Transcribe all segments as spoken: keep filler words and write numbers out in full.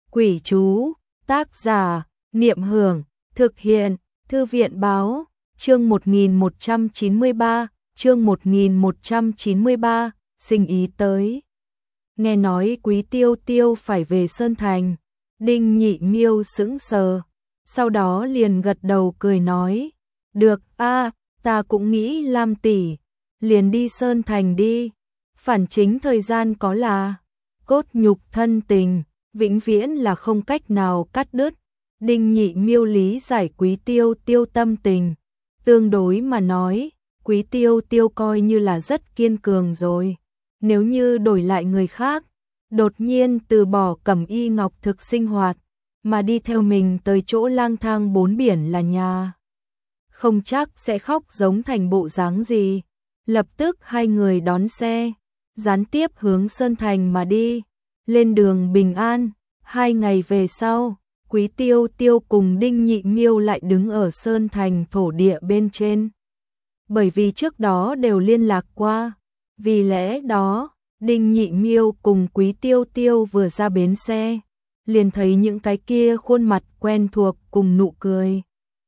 Quỷ chú, tác giả, Niệm Hưởng, thực hiện, Thư viện báo, chương một nghìn một trăm chín mươi ba, chương một nghìn một trăm chín mươi ba, sinh ý tới. Nghe nói Quý Tiêu Tiêu phải về Sơn Thành, Đinh Nhị Miêu sững sờ, sau đó liền gật đầu cười nói, được a, ta cũng nghĩ Lam tỷ, liền đi Sơn Thành đi, phản chính thời gian có là, cốt nhục thân tình, vĩnh viễn là không cách nào cắt đứt. Đinh Nhị Miêu lý giải Quý Tiêu Tiêu tâm tình, tương đối mà nói, Quý Tiêu Tiêu coi như là rất kiên cường rồi, nếu như đổi lại người khác, đột nhiên từ bỏ cẩm y ngọc thực sinh hoạt, mà đi theo mình tới chỗ lang thang bốn biển là nhà, không chắc sẽ khóc giống thành bộ dáng gì. Lập tức hai người đón xe, gián tiếp hướng Sơn Thành mà đi, lên đường bình an. Hai ngày về sau, Quý Tiêu Tiêu cùng Đinh Nhị Miêu lại đứng ở Sơn Thành thổ địa bên trên. Bởi vì trước đó đều liên lạc qua, vì lẽ đó, Đinh Nhị Miêu cùng Quý Tiêu Tiêu vừa ra bến xe, liền thấy những cái kia khuôn mặt quen thuộc cùng nụ cười.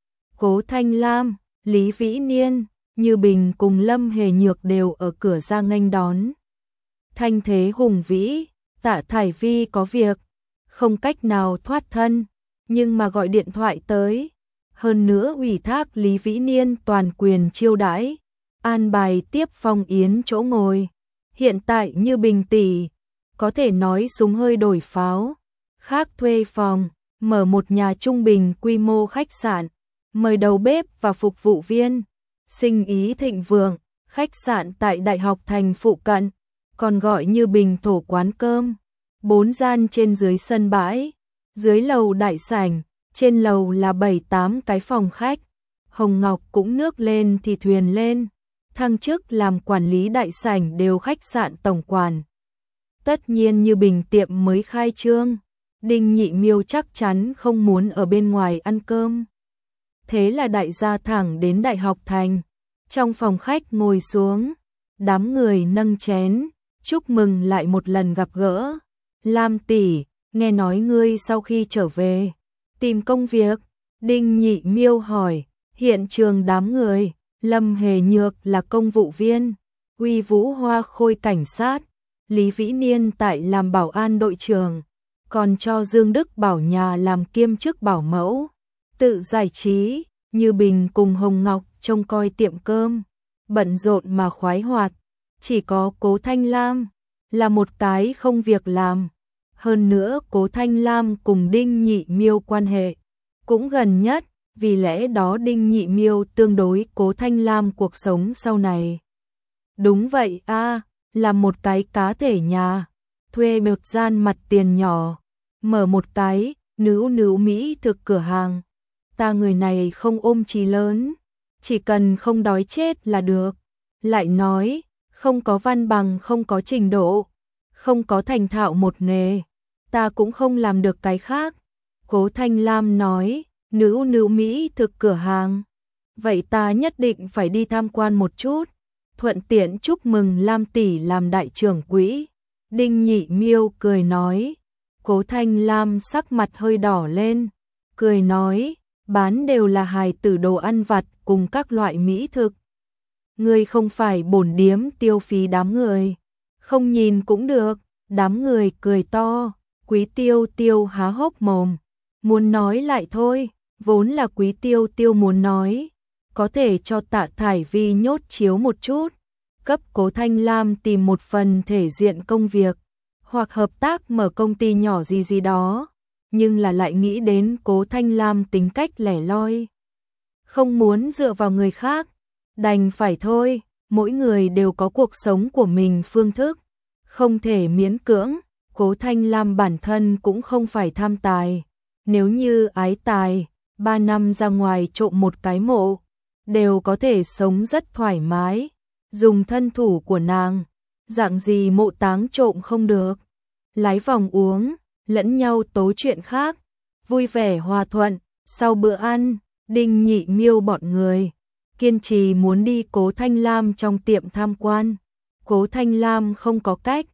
Cố Thanh Lam, Lý Vĩ Niên, Như Bình cùng Lâm Hề Nhược đều ở cửa ra nghênh đón. Thanh thế hùng vĩ, Tạ Thải Vi có việc, không cách nào thoát thân, nhưng mà gọi điện thoại tới, hơn nữa ủy thác Lý Vĩ Niên toàn quyền chiêu đãi, an bài tiếp phong yến chỗ ngồi. Hiện tại Như Bình tỷ, có thể nói súng hơi đổi pháo, khác thuê phòng, mở một nhà trung bình quy mô khách sạn, mời đầu bếp và phục vụ viên, sinh ý thịnh vượng, khách sạn tại Đại học Thành phụ cận, còn gọi Như Bình thổ quán cơm, bốn gian trên dưới sân bãi, dưới lầu đại sảnh, trên lầu là bảy tám cái phòng khách. Hồng Ngọc cũng nước lên thì thuyền lên, thăng chức làm quản lý đại sảnh đều khách sạn tổng quản. Tất nhiên Như Bình tiệm mới khai trương, Đinh Nhị Miêu chắc chắn không muốn ở bên ngoài ăn cơm. Thế là đại gia thẳng đến Đại học Thành, trong phòng khách ngồi xuống, đám người nâng chén, chúc mừng lại một lần gặp gỡ. Lam tỷ, nghe nói ngươi sau khi trở về, tìm công việc. Đinh Nhị Miêu hỏi, hiện trường đám người, Lâm Hề Nhược là công vụ viên, Uy Vũ Hoa Khôi cảnh sát, Lý Vĩ Niên tại làm bảo an đội trưởng, còn cho Dương Đức Bảo nhà làm kiêm chức bảo mẫu. Tự giải trí, Như Bình cùng Hồng Ngọc trông coi tiệm cơm, bận rộn mà khoái hoạt, chỉ có Cố Thanh Lam là một cái không việc làm. Hơn nữa Cố Thanh Lam cùng Đinh Nhị Miêu quan hệ cũng gần nhất, vì lẽ đó Đinh Nhị Miêu tương đối Cố Thanh Lam cuộc sống sau này. Đúng vậy a, là một cái cá thể nhà, thuê một gian mặt tiền nhỏ, mở một cái nữ nữ mỹ thực cửa hàng. Ta người này không ôm chí lớn, chỉ cần không đói chết là được. Lại nói, không có văn bằng, không có trình độ, không có thành thạo một nghề, ta cũng không làm được cái khác. Cố Thanh Lam nói, nữ nữ mỹ thực cửa hàng, vậy ta nhất định phải đi tham quan một chút, thuận tiện chúc mừng Lam tỷ làm đại trưởng quỹ. Đinh Nhị Miêu cười nói. Cố Thanh Lam sắc mặt hơi đỏ lên, cười nói, bán đều là hài tử đồ ăn vặt cùng các loại mỹ thực. Ngươi không phải bổn điếm tiêu phí đám người, không nhìn cũng được. Đám người cười to, Quý Tiêu Tiêu há hốc mồm, muốn nói lại thôi, vốn là Quý Tiêu Tiêu muốn nói, có thể cho Tạ Thải Vi nhốt chiếu một chút, cấp Cố Thanh Lam tìm một phần thể diện công việc, hoặc hợp tác mở công ty nhỏ gì gì đó, nhưng là lại nghĩ đến Cố Thanh Lam tính cách lẻ loi, không muốn dựa vào người khác, đành phải thôi, mỗi người đều có cuộc sống của mình phương thức, không thể miễn cưỡng. Cố Thanh Lam bản thân cũng không phải tham tài, nếu như ái tài, ba năm ra ngoài trộm một cái mộ, đều có thể sống rất thoải mái, dùng thân thủ của nàng, dạng gì mộ táng trộm không được. Lái vòng uống, lẫn nhau tố chuyện khác, vui vẻ hòa thuận. Sau bữa ăn, Đinh Nhị Miêu bọn người kiên trì muốn đi Cố Thanh Lam trong tiệm tham quan. Cố Thanh Lam không có cách,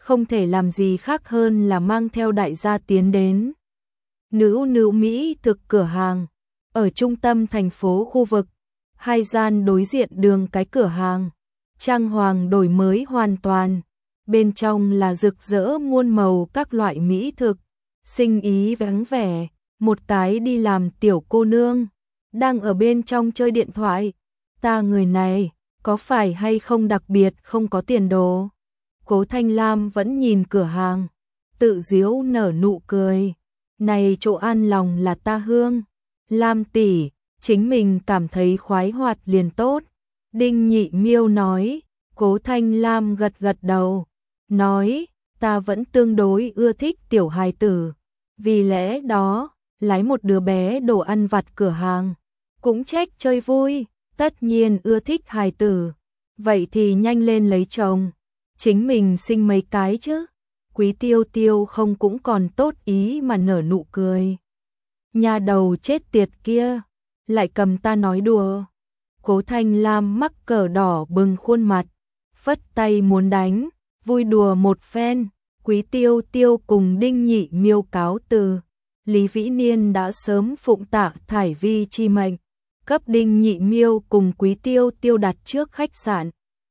không thể làm gì khác hơn là mang theo đại gia tiến đến Nữ Nữ Mỹ thực cửa hàng, ở trung tâm thành phố khu vực, hai gian đối diện đường cái cửa hàng, trang hoàng đổi mới hoàn toàn, bên trong là rực rỡ muôn màu các loại mỹ thực, sinh ý vắng vẻ, một cái đi làm tiểu cô nương, đang ở bên trong chơi điện thoại, ta người này, có phải hay không đặc biệt không có tiền đồ. Cố Thanh Lam vẫn nhìn cửa hàng, tự giễu nở nụ cười, này chỗ an lòng là ta hương, Lam tỷ, chính mình cảm thấy khoái hoạt liền tốt. Đinh Nhị Miêu nói, Cố Thanh Lam gật gật đầu, nói, ta vẫn tương đối ưa thích tiểu hài tử, vì lẽ đó, lái một đứa bé đồ ăn vặt cửa hàng, cũng trách chơi vui, tất nhiên ưa thích hài tử, vậy thì nhanh lên lấy chồng, chính mình sinh mấy cái chứ. Quý Tiêu Tiêu không cũng còn tốt ý mà nở nụ cười. Nhà đầu chết tiệt kia, lại cầm ta nói đùa. Cố Thanh Lam mắc cờ đỏ bừng khuôn mặt, phất tay muốn đánh, vui đùa một phen. Quý Tiêu Tiêu cùng Đinh Nhị Miêu cáo từ. Lý Vĩ Niên đã sớm phụng Tạ Thải Vi chi mệnh, cấp Đinh Nhị Miêu cùng Quý Tiêu Tiêu đặt trước khách sạn.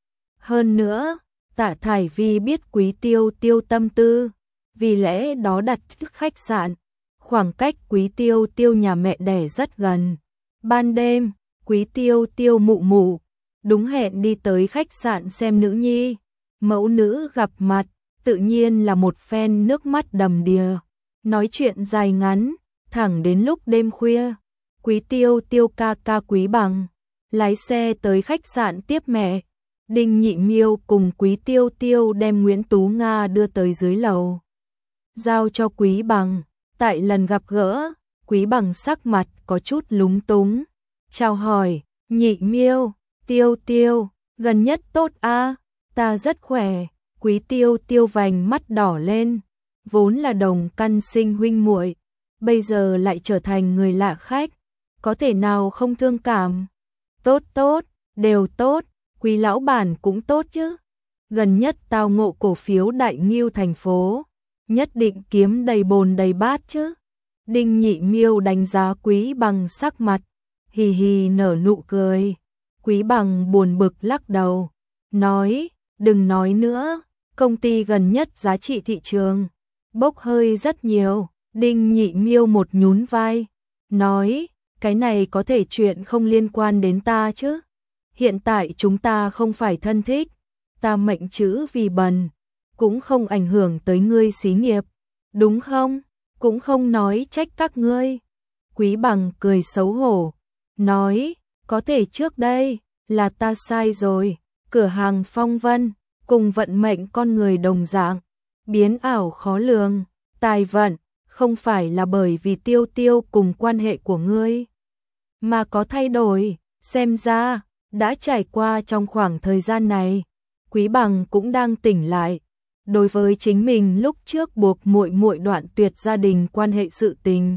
Hơn nữa, Tạ Thải Vi biết Quý Tiêu Tiêu tâm tư, vì lẽ đó đặt trước khách sạn, khoảng cách Quý Tiêu Tiêu nhà mẹ đẻ rất gần. Ban đêm, Quý Tiêu Tiêu mụ mụ đúng hẹn đi tới khách sạn xem nữ nhi, mẫu nữ gặp mặt, tự nhiên là một phen nước mắt đầm đìa, nói chuyện dài ngắn, thẳng đến lúc đêm khuya. Quý Tiêu Tiêu ca ca Quý Bằng lái xe tới khách sạn tiếp mẹ. Đinh Nhị Miêu cùng Quý Tiêu Tiêu đem Nguyễn Tú Nga đưa tới dưới lầu, giao cho Quý Bằng. Tại lần gặp gỡ, Quý Bằng sắc mặt có chút lúng túng, chào hỏi, Nhị Miêu, Tiêu Tiêu, gần nhất tốt a, ta rất khỏe. Quý Tiêu Tiêu vành mắt đỏ lên, vốn là đồng căn sinh huynh muội, bây giờ lại trở thành người lạ khách, có thể nào không thương cảm. Tốt tốt, đều tốt. Quý lão bản cũng tốt chứ. Gần nhất tao ngộ cổ phiếu Đại Ngưu thành phố, nhất định kiếm đầy bồn đầy bát chứ. Đinh Nhị Miêu đánh giá Quý Bằng sắc mặt, hì hì nở nụ cười. Quý Bằng buồn bực lắc đầu, nói, đừng nói nữa, công ty gần nhất giá trị thị trường bốc hơi rất nhiều. Đinh Nhị Miêu một nhún vai, nói, cái này có thể chuyện không liên quan đến ta chứ. Hiện tại chúng ta không phải thân thích, ta mệnh chữ vì bần, cũng không ảnh hưởng tới ngươi xí nghiệp, đúng không? Cũng không nói trách các ngươi. Quý Bằng cười xấu hổ, nói, có thể trước đây, là ta sai rồi, cửa hàng Phong Vân, cùng vận mệnh con người đồng dạng, biến ảo khó lường, tài vận, không phải là bởi vì Tiêu Tiêu cùng quan hệ của ngươi, mà có thay đổi, xem ra đã trải qua trong khoảng thời gian này, Quý Bằng cũng đang tỉnh lại. Đối với chính mình lúc trước buộc muội muội đoạn tuyệt gia đình quan hệ sự tình,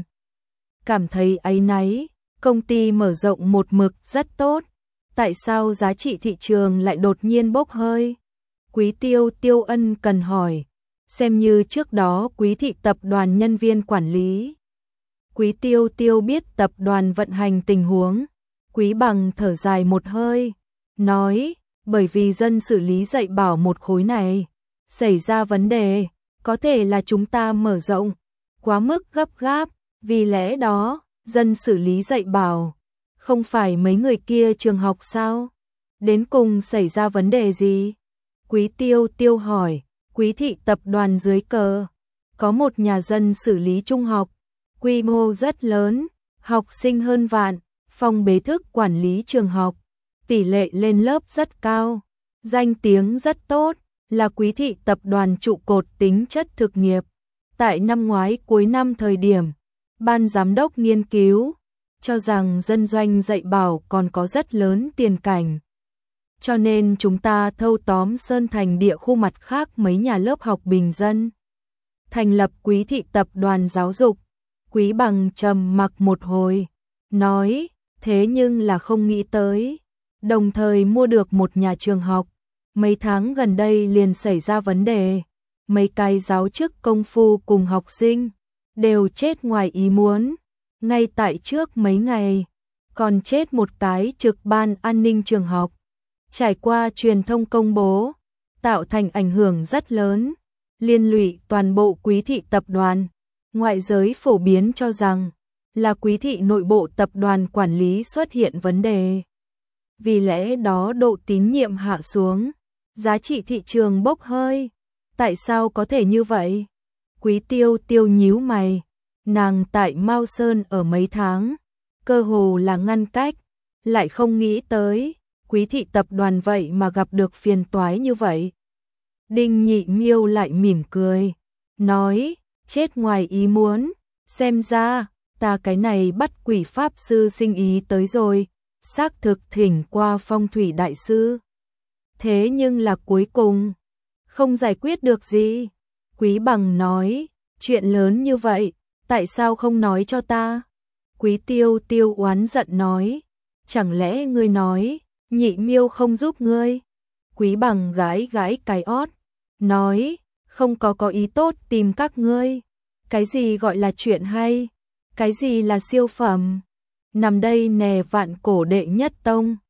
cảm thấy áy náy, công ty mở rộng một mực rất tốt, tại sao giá trị thị trường lại đột nhiên bốc hơi? Quý Tiêu Tiêu ân cần hỏi, xem như trước đó Quý thị tập đoàn nhân viên quản lý. Quý Tiêu Tiêu biết tập đoàn vận hành tình huống. Quý Bằng thở dài một hơi, nói, bởi vì dân xử lý dạy bảo một khối này xảy ra vấn đề, có thể là chúng ta mở rộng quá mức gấp gáp, vì lẽ đó, dân xử lý dạy bảo, không phải mấy người kia trường học sao? Đến cùng xảy ra vấn đề gì? Quý Tiêu Tiêu hỏi. Quý thị tập đoàn dưới cờ có một nhà dân xử lý trung học, quy mô rất lớn, học sinh hơn vạn, phòng bế thức quản lý trường học, tỷ lệ lên lớp rất cao, danh tiếng rất tốt, là Quý thị tập đoàn trụ cột tính chất thực nghiệp. Tại năm ngoái cuối năm thời điểm, ban giám đốc nghiên cứu cho rằng dân doanh dạy bảo còn có rất lớn tiền cảnh. Cho nên chúng ta thâu tóm Sơn Thành địa khu mặt khác mấy nhà lớp học bình dân, thành lập Quý thị tập đoàn giáo dục. Quý Bằng trầm mặc một hồi, nói, thế nhưng là không nghĩ tới, đồng thời mua được một nhà trường học, mấy tháng gần đây liền xảy ra vấn đề, mấy cái giáo chức công phu cùng học sinh đều chết ngoài ý muốn, ngay tại trước mấy ngày còn chết một cái trực ban an ninh trường học. Trải qua truyền thông công bố, tạo thành ảnh hưởng rất lớn, liên lụy toàn bộ Quý thị tập đoàn. Ngoại giới phổ biến cho rằng là Quý thị nội bộ tập đoàn quản lý xuất hiện vấn đề. Vì lẽ đó độ tín nhiệm hạ xuống, giá trị thị trường bốc hơi. Tại sao có thể như vậy? Quý Tiêu Tiêu nhíu mày, nàng tại Mao Sơn ở mấy tháng, cơ hồ là ngăn cách, lại không nghĩ tới Quý thị tập đoàn vậy mà gặp được phiền toái như vậy. Đinh Nhị Miêu lại mỉm cười, nói, chết ngoài ý muốn, xem ra ta cái này bắt quỷ pháp sư sinh ý tới rồi, xác thực thỉnh qua phong thủy đại sư. Thế nhưng là cuối cùng không giải quyết được gì. Quý Bằng nói, chuyện lớn như vậy, tại sao không nói cho ta? Quý Tiêu Tiêu oán giận nói, chẳng lẽ ngươi nói Nhị Miêu không giúp ngươi? Quý Bằng gãi gãi cái ót, nói, không có có ý tốt tìm các ngươi. Cái gì gọi là chuyện hay? Cái gì là siêu phẩm? Nằm đây nè vạn cổ đệ nhất tông.